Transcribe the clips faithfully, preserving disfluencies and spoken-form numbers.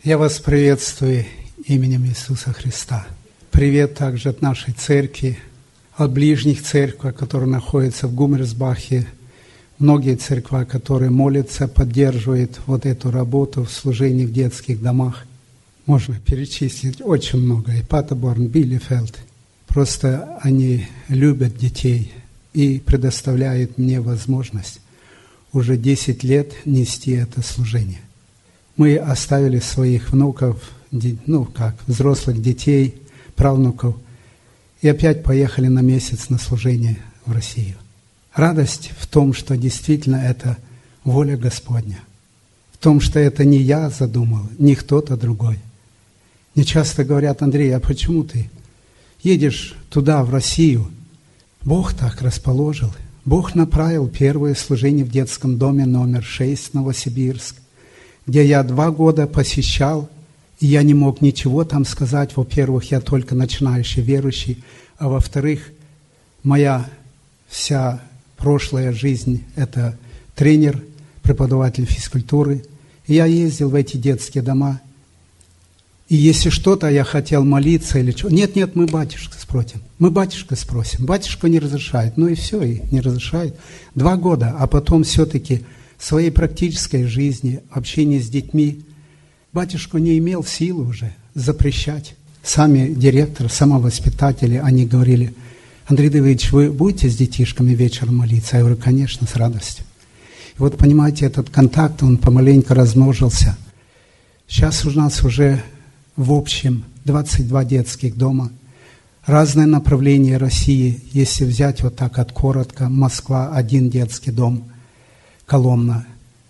Я вас приветствую именем Иисуса Христа. Привет также от нашей церкви, от ближних церквей, которые находятся в Гуммерсбахе. Многие церкви, которые молятся, поддерживают вот эту работу в служении в детских домах. Можно перечислить очень много. И Патеборн, Билефельд. Просто они любят детей и предоставляют мне возможность уже десять лет нести это служение. Мы оставили своих внуков, ну как, взрослых детей, правнуков, и опять поехали на месяц на служение в Россию. Радость в том, что действительно это воля Господня. В том, что это не я задумал, не кто-то другой. Мне часто говорят: Андрей, а почему ты едешь туда, в Россию? Бог так расположил. Бог направил первое служение в детском доме номер шесть, Новосибирск, где я два года посещал, и я не мог ничего там сказать. Во-первых, я только начинающий верующий, а во-вторых, моя вся прошлая жизнь – это тренер, преподаватель физкультуры. И я ездил в эти детские дома. И если что-то я хотел молиться или что, нет, нет, мы батюшка спросим. Мы батюшка спросим. Батюшка не разрешает. Ну и все, и не разрешает. Два года, а потом все-таки в своей практической жизни, общении с детьми, батюшка не имел силы уже запрещать. Сами директор, самовоспитатели, они говорили: Андрей Давидович, вы будете с детишками вечером молиться? Я говорю: конечно, с радостью. И вот, понимаете, этот контакт, он помаленьку размножился. Сейчас у нас уже в общем двадцать два детских дома. Разные направления России. Если взять вот так от коротко, Москва, один детский дом, Коломна.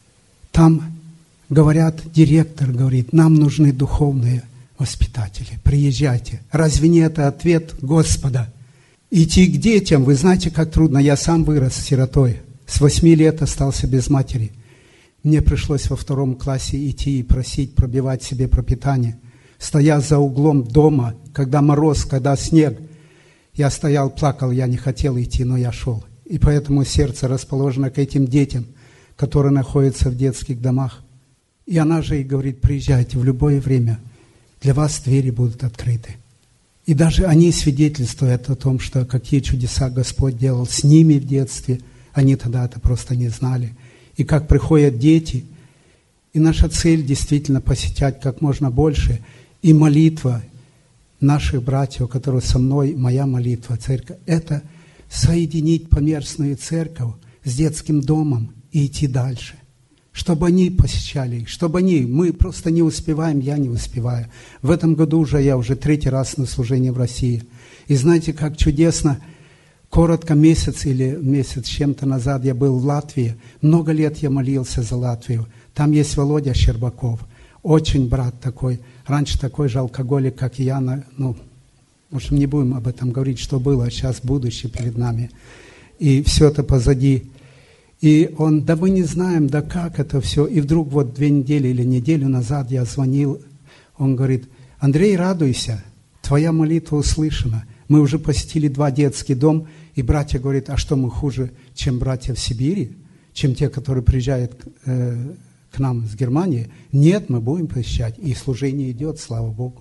Там говорят, директор говорит: нам нужны духовные воспитатели. Приезжайте. Разве не это ответ Господа? Идти к детям, вы знаете, как трудно. Я сам вырос сиротой. С восьми лет остался без матери. Мне пришлось во втором классе идти и просить, пробивать себе пропитание. Стоя за углом дома, когда мороз, когда снег, я стоял, плакал, я не хотел идти, но я шел. И поэтому сердце расположено к этим детям, которые находятся в детских домах. И она же и говорит: приезжайте в любое время, для вас двери будут открыты. И даже они свидетельствуют о том, что какие чудеса Господь делал с ними в детстве. Они тогда это просто не знали. И как приходят дети. И наша цель действительно посещать как можно больше. И молитва наших братьев, которые со мной, моя молитва, церковь, это соединить померсную церковь с детским домом и идти дальше. Чтобы они посещали их, чтобы они, мы просто не успеваем, я не успеваю. В этом году уже я уже третий раз на служении в России. И знаете, как чудесно, коротко месяц или месяц с чем-то назад я был в Латвии. Много лет я молился за Латвию. Там есть Володя Щербаков, очень брат такой, раньше такой же алкоголик, как и я. Ну, в общем, не будем об этом говорить, что было, а сейчас будущее перед нами. И все это позади. И он: да мы не знаем, да как это все. И вдруг вот две недели или неделю назад я звонил, он говорит: Андрей, радуйся, твоя молитва услышана. Мы уже посетили два детских дома, и братья говорят: а что мы хуже, чем братья в Сибири, чем те, которые приезжают э, к нам с Германии? Нет, мы будем посещать, и служение идет, слава Богу.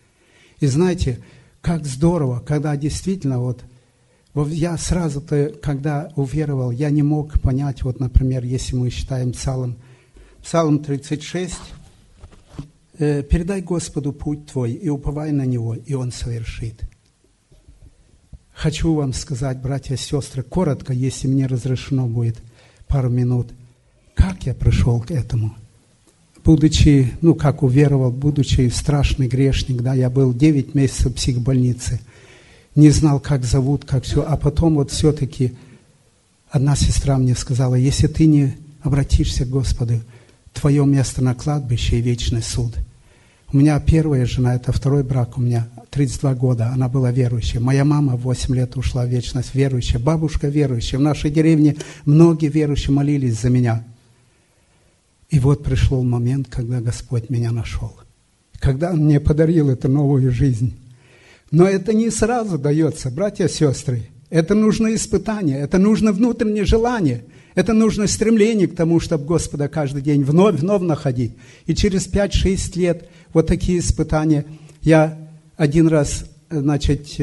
И знаете, как здорово, когда действительно вот, я сразу-то, когда уверовал, я не мог понять, вот, например, если мы считаем Псалом, Псалом тридцать шесть, э, «Передай Господу путь твой, и уповай на Него, и Он совершит». Хочу вам сказать, братья и сестры, коротко, если мне разрешено будет пару минут, как я пришел к этому. Будучи, ну, как уверовал, будучи страшный грешник, да, я был девять месяцев в психбольнице, не знал, как зовут, как все. А потом вот все-таки одна сестра мне сказала: если ты не обратишься к Господу, твое место на кладбище и вечный суд. У меня первая жена, это второй брак у меня, тридцать два года, она была верующая. Моя мама в восемь лет ушла в вечность верующая, бабушка верующая. В нашей деревне многие верующие молились за меня. И вот пришел момент, когда Господь меня нашел. Когда Он мне подарил эту новую жизнь. Но это не сразу дается, братья и сестры. Это нужно испытание, это нужно внутреннее желание, это нужно стремление к тому, чтобы Господа каждый день вновь, вновь находить. И через пять-шесть лет вот такие испытания. Я один раз, значит,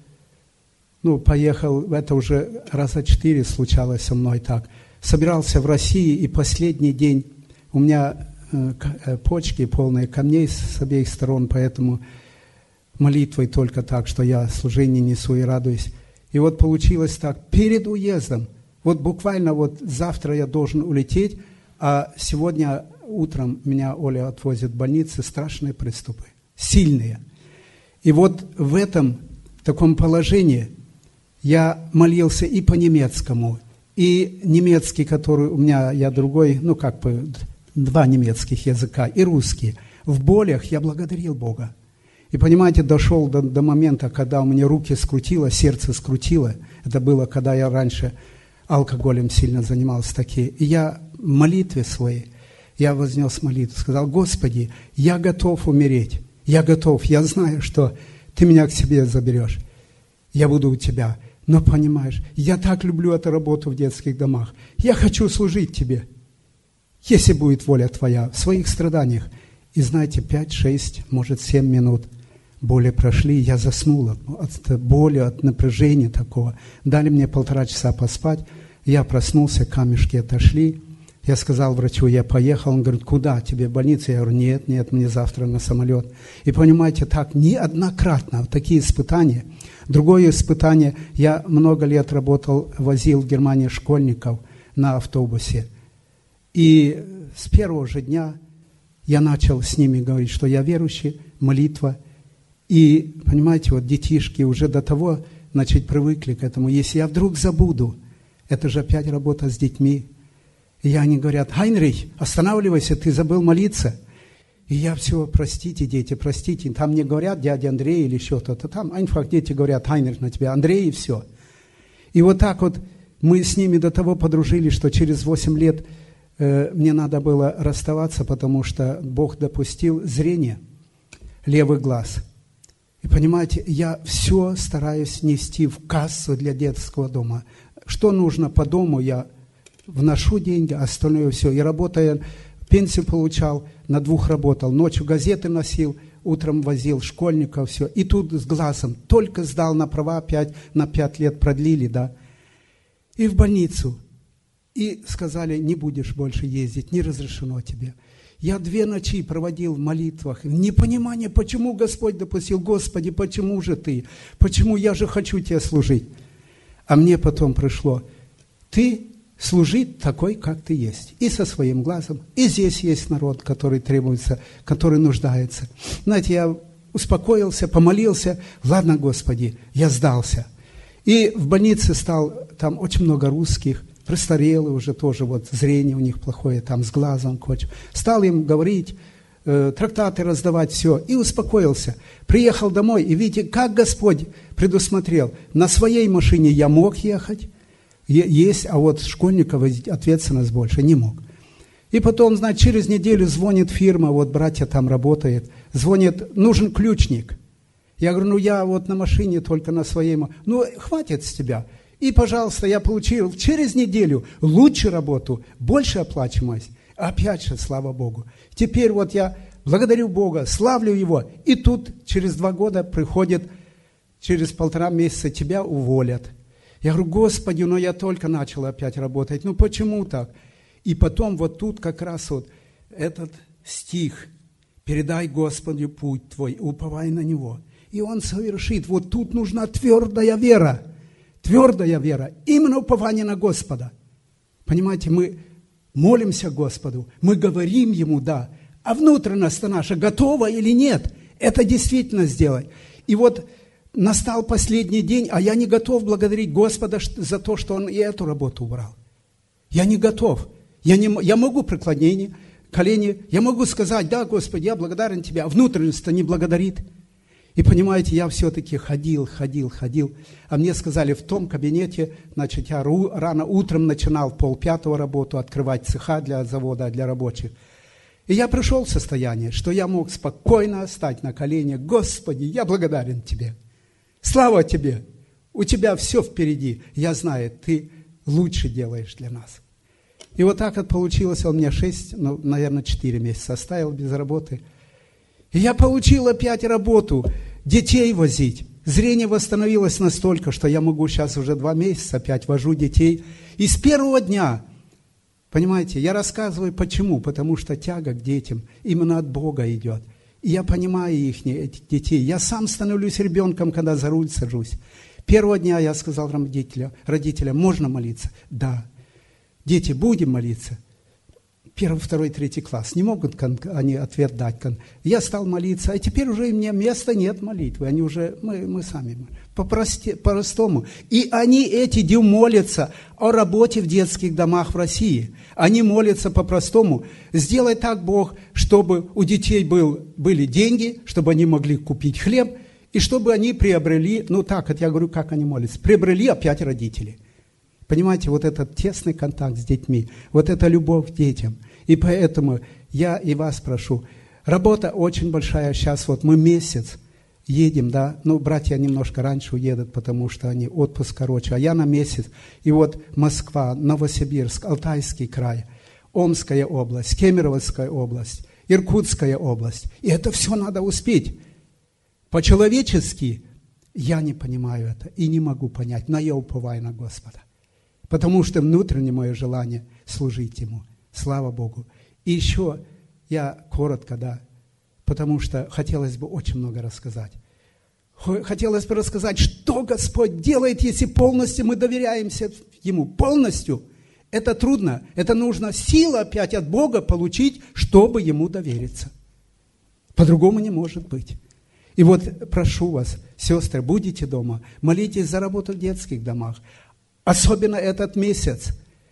ну, поехал, это уже раза четыре случалось со мной так. Собирался в России, и последний день у меня почки полные камней с обеих сторон, поэтому молитвой только так, что я служение несу и радуюсь. И вот получилось так, перед уездом, вот буквально вот завтра я должен улететь, а сегодня утром меня Оля отвозит в больницу, страшные приступы, сильные. И вот в этом таком положении я молился и по-немецкому, и немецкий, который у меня, я другой, ну как бы, два немецких языка, и русский. В болях я благодарил Бога. И, понимаете, дошел до, до момента, когда у меня руки скрутило, сердце скрутило. Это было, когда я раньше алкоголем сильно занимался такие. И я в молитве своей, я вознес молитву, сказал: Господи, я готов умереть. Я готов, я знаю, что Ты меня к себе заберешь. Я буду у Тебя. Но, понимаешь, я так люблю эту работу в детских домах. Я хочу служить Тебе, если будет воля Твоя, в своих страданиях. И знаете, пять-шесть, может, семь минут боли прошли, я заснул от боли, от напряжения такого. Дали мне полтора часа поспать, я проснулся, камешки отошли. Я сказал врачу, я поехал. Он говорит: куда тебе, в больницу? Я говорю: нет, нет, мне завтра на самолет. И понимаете, так неоднократно такие испытания. Другое испытание, я много лет работал, возил в Германии школьников на автобусе. И с первого же дня я начал с ними говорить, что я верующий, молитва. И, понимаете, вот детишки уже до того, значит, привыкли к этому. Если я вдруг забуду, это же опять работа с детьми. И они говорят: Хайнрих, останавливайся, ты забыл молиться. И я все: простите, дети, простите. Там не говорят дядя Андрей или еще кто-то. Там einfach дети говорят: Хайнрих на тебя, Андрей, и все. И вот так вот мы с ними до того подружились, что через восемь лет э, мне надо было расставаться, потому что Бог допустил зрение, левый глаз. И понимаете, я все стараюсь нести в кассу для детского дома. Что нужно по дому, я вношу деньги, остальное все. И работая, пенсию получал, на двух работал. Ночью газеты носил, утром возил школьников, все. И тут с глазом только сдал на права, опять на пять лет продлили, да. И в больницу. И сказали: не будешь больше ездить, не разрешено тебе. Я две ночи проводил в молитвах, в непонимании, почему Господь допустил. Господи, почему же Ты? Почему я же хочу Тебе служить? А мне потом пришло: Ты служи такой, как Ты есть. И со своим глазом. И здесь есть народ, который требуется, который нуждается. Знаете, я успокоился, помолился. Ладно, Господи, я сдался. И в больнице стал, там очень много русских, престарелые уже тоже, вот зрение у них плохое, там с глазом кочь. Стал им говорить, э, трактаты раздавать, все, и успокоился. Приехал домой, и видите, как Господь предусмотрел. На своей машине я мог ехать, есть, а вот школьников ответственность больше не мог. И потом, значит, через неделю звонит фирма, вот братья там работает, звонит: нужен ключник. Я говорю: ну я вот на машине, только на своей, ну хватит с тебя. И, пожалуйста, я получил через неделю лучшую работу, больше оплачиваемость. Опять же, слава Богу. Теперь вот я благодарю Бога, славлю Его. И тут через два года приходит, через полтора месяца тебя уволят. Я говорю: Господи, ну я только начал опять работать. Ну почему так? И потом вот тут как раз вот этот стих: «Передай Господу путь твой, уповай на Него, и Он совершит». Вот тут нужна твердая вера. Твердая вера, именно упование на Господа. Понимаете, мы молимся Господу, мы говорим Ему «да», а внутренность наша готова или нет, это действительно сделать. И вот настал последний день, а я не готов благодарить Господа за то, что Он и эту работу убрал. Я не готов. Я, не, я могу преклонение, колени, я могу сказать: да, Господи, я благодарен Тебе, а внутренность-то не благодарит. И понимаете, я все-таки ходил, ходил, ходил. А мне сказали, в том кабинете, значит, я рано утром начинал в полпятого работу, открывать цеха для завода, для рабочих. И я пришел в состояние, что я мог спокойно стать на колени: Господи, я благодарен Тебе. Слава Тебе. у тебя все впереди. Я знаю, ты лучше делаешь для нас. И вот так вот получилось. Он мне шесть, ну, наверное, четыре месяца оставил без работы. И я получил опять работу, детей возить. Зрение восстановилось настолько, что я могу сейчас уже два месяца опять вожу детей. И с первого дня, понимаете, я рассказываю почему. Потому что тяга к детям именно от Бога идет. И я понимаю их, этих детей. Я сам становлюсь ребенком, когда за руль сажусь. Первого дня я сказал родителям, родителям, можно молиться? Да. Дети, будем молиться? Первый, второй, третий класс. Не могут они ответ дать. Я стал молиться, а теперь уже мне места нет молитвы. Они уже, мы, мы сами, по-прости, по-простому. И они, эти, молятся о работе в детских домах в России. Они молятся по-простому. Сделай так, Бог, чтобы у детей был, были деньги, чтобы они могли купить хлеб, и чтобы они приобрели, ну так, вот я говорю, как они молятся, приобрели опять родители. Понимаете, вот этот тесный контакт с детьми, вот эта любовь к детям. И поэтому я и вас прошу, работа очень большая. Сейчас вот мы месяц едем, да, ну, братья немножко раньше уедут, потому что они отпуск короче, а я на месяц. И вот Москва, Новосибирск, Алтайский край, Омская область, Кемеровская область, Иркутская область. И это все надо успеть. По-человечески я не понимаю это и не могу понять, но я уповаю на Господа. Потому что внутреннее мое желание служить Ему. Слава Богу. И еще я коротко, да, потому что хотелось бы очень много рассказать. Хотелось бы рассказать, что Господь делает, если полностью мы доверяемся Ему. Полностью. Это трудно. Это нужно силу опять от Бога получить, чтобы Ему довериться. По-другому не может быть. И вот прошу вас, сестры, будете дома, молитесь за работу в детских домах. Особенно этот месяц.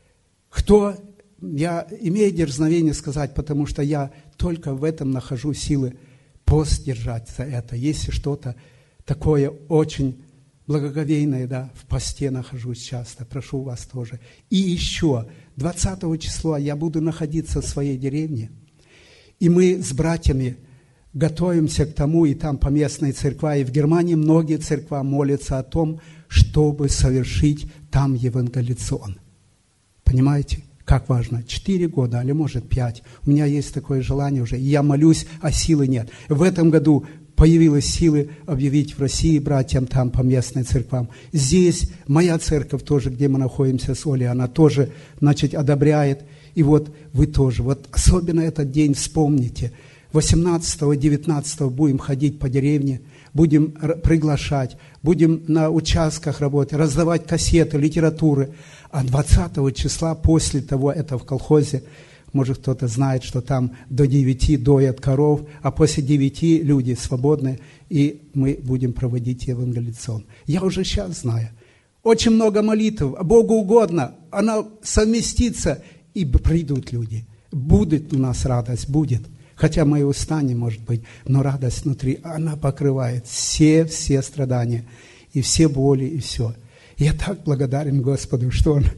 Кто, я имею дерзновение сказать, потому что я только в этом нахожу силы пост держать за это. Если что-то такое очень благоговейное, да, в посте нахожусь часто, прошу вас тоже. И еще, двадцатого числа я буду находиться в своей деревне, и мы с братьями готовимся к тому, и там поместные церква, и в Германии многие церква молятся о том, чтобы совершить там евангелицион. Понимаете, как важно? Четыре года, или может пять. У меня есть такое желание уже, и я молюсь, а силы нет. В этом году появилась силы объявить в России братьям там по местным церквам. Здесь моя церковь тоже, где мы находимся с Олей, она тоже, значит, одобряет. И вот вы тоже. Вот особенно этот день вспомните. восемнадцатого-девятнадцатого будем ходить по деревне, будем приглашать, будем на участках работать, раздавать кассеты, литературы. А двадцатого числа, после того, это в колхозе, может, кто-то знает, что там до девяти доят коров, а после девяти люди свободны, и мы будем проводить евангелицион. Я уже сейчас знаю. Очень много молитв, Богу угодно, она совместится, и придут люди. Будет у нас радость, будет. Хотя мои уста не может быть, но радость внутри, она покрывает все-все страдания, и все боли, и все. Я так благодарен Господу, что Он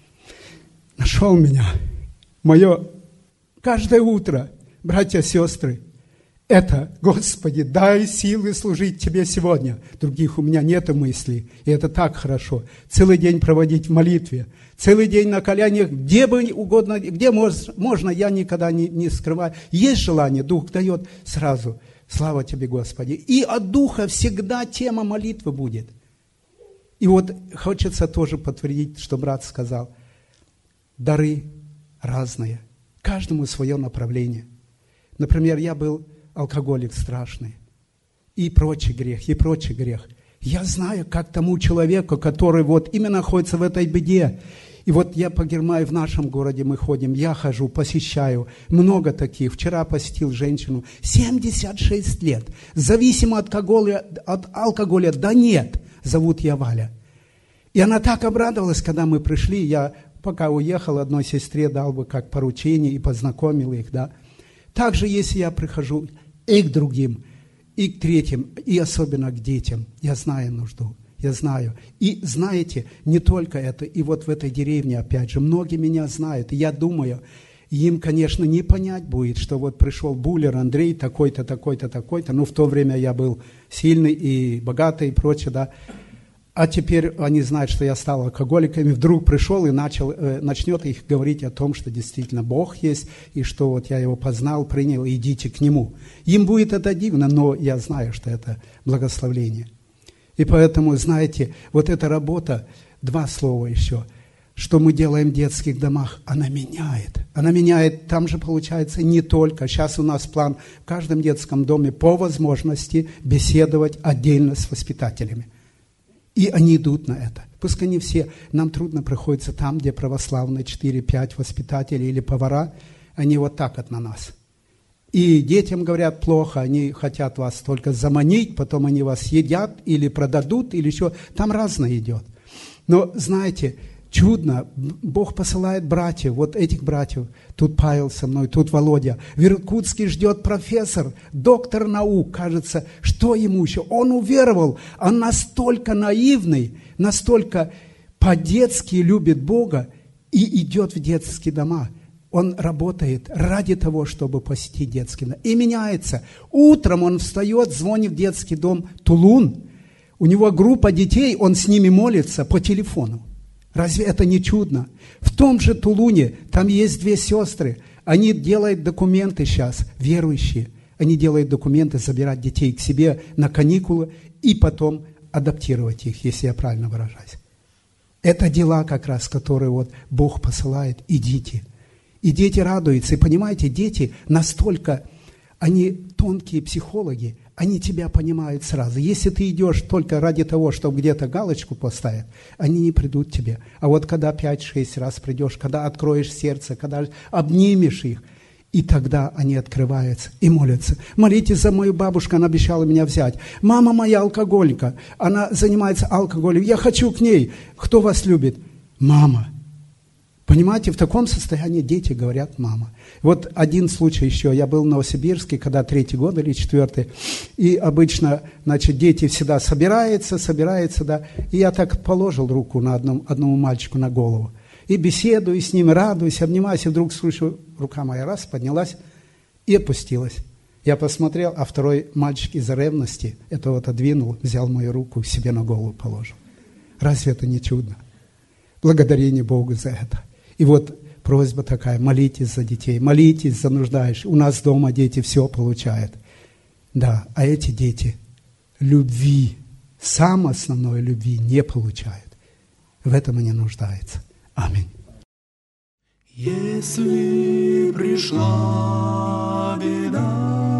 нашел меня. Мое каждое утро, братья и сестры, это, Господи, дай силы служить Тебе сегодня. Других у меня нет мыслей, и это так хорошо. Целый день проводить в молитве, целый день на коляниях, где бы угодно, где можно, я никогда не, не скрываю. Есть желание, Дух дает сразу. Слава Тебе, Господи. И от Духа всегда тема молитвы будет. И вот хочется тоже подтвердить, что брат сказал. Дары разные, каждому свое направление. Например, я был алкоголик страшный, и прочий грех, и прочий грех. Я знаю, как тому человеку, который вот именно находится в этой беде. И вот я по Германии, в нашем городе мы ходим, я хожу, посещаю, много таких. Вчера посетил женщину, семьдесят шесть лет, зависима от алкоголя, от алкоголя, да нет, зовут я Валя. И она так обрадовалась, когда мы пришли, я пока уехал, одной сестре дал бы как поручение и познакомил их, да. Также, если я прихожу и к другим, и к третьим, и особенно к детям, я знаю нужду, я знаю. И знаете, не только это, и вот в этой деревне, опять же, многие меня знают, и я думаю, им, конечно, не понять будет, что вот пришел Буллер Андрей, такой-то, такой-то, такой-то, но в то время я был сильный и богатый и прочее, да. А теперь они знают, что я стал алкоголиком, и вдруг пришел и начал, э, начнет их говорить о том, что действительно Бог есть, и что вот я Его познал, принял, и идите к Нему. Им будет это дивно, но я знаю, что это благословение. И поэтому, знаете, вот эта работа, два слова еще, что мы делаем в детских домах, она меняет. Она меняет, там же получается не только, сейчас у нас план в каждом детском доме по возможности беседовать отдельно с воспитателями. И они идут на это. Пускай не все, нам трудно приходится там, где православные четыре-пять воспитателей или повара, они вот так вот на нас. И детям говорят плохо, они хотят вас только заманить, потом они вас едят или продадут, или еще. Там разное идет. Но знаете, чудно, Бог посылает братьев, вот этих братьев, тут Павел со мной, тут Володя. В Иркутске ждет профессор, доктор наук, кажется, что ему еще? Он уверовал, он настолько наивный, настолько по-детски любит Бога и идет в детские дома. Он работает ради того, чтобы посетить детский дом. И меняется. Утром он встает, звонит в детский дом Тулун. У него группа детей, он с ними молится по телефону. Разве это не чудно? В том же Тулуне, там есть две сестры, они делают документы сейчас, верующие. Они делают документы, забирать детей к себе на каникулы и потом адаптировать их, если я правильно выражаюсь. Это дела как раз, которые вот Бог посылает, идите. И дети радуются. И понимаете, дети настолько, они тонкие психологи, они тебя понимают сразу. Если ты идешь только ради того, чтобы где-то галочку поставить, они не придут к тебе. А вот когда пять-шесть раз придешь, когда откроешь сердце, когда обнимешь их, и тогда они открываются и молятся. Молитесь за мою бабушку, она обещала меня взять. Мама моя алкоголика, она занимается алкоголем, я хочу к ней. Кто вас любит? Мама. Понимаете, в таком состоянии дети говорят «мама». Вот один случай еще. Я был в Новосибирске, когда третий год или четвертый, и обычно, значит, дети всегда собираются, собираются, да, и я так положил руку на одном, одному мальчику на голову, и беседую с ним, радуюсь, обнимаюсь, и вдруг слышу, рука моя раз поднялась и опустилась. Я посмотрел, а второй мальчик из-за ревности этого отодвинул, взял мою руку и себе на голову положил. Разве это не чудно? Благодарение Богу за это. И вот просьба такая, молитесь за детей, молитесь за нуждающихся. У нас дома дети все получают. Да, а эти дети любви, самой основной любви не получают. В этом они нуждаются. Аминь. Если пришла беда,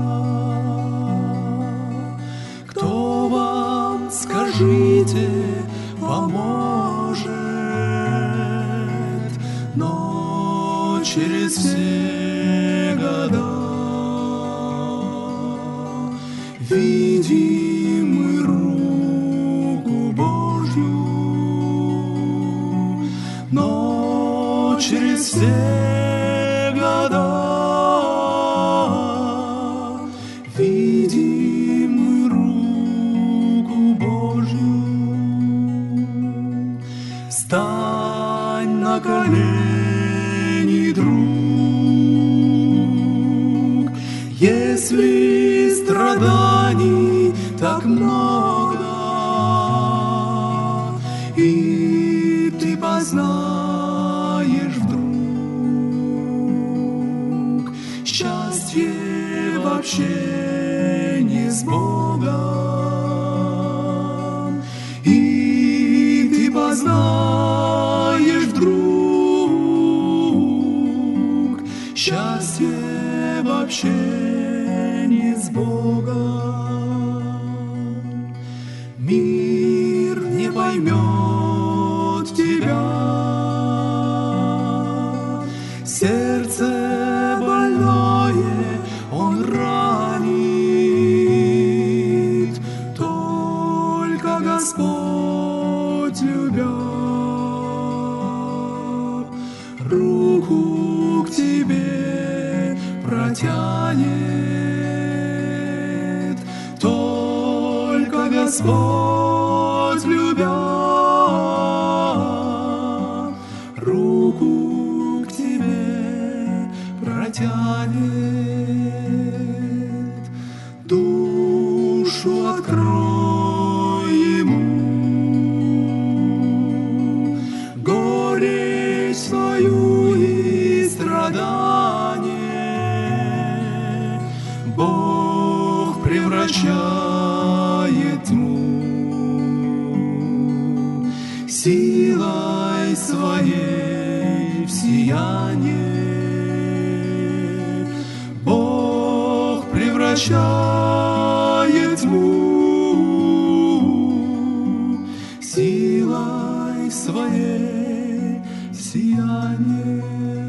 кто вам, скажите, поможет? Но через все года видим мы руку Божью, но через все года видим мы руку Божью. Стань на колени, друг, если страданий так много, и ты познаешь вдруг счастье в общении с Богом, и ты познаешь вдруг счастье в общении с Богом. Мир не поймет тебя, сердце больное он ранит, только Господь, любя, руку к тебе протянет, только Господь, любя, руку к тебе протянет, душу открой ему, Бог превращает тьму силой своей в сияние. Бог превращает тьму силой своей в сияние.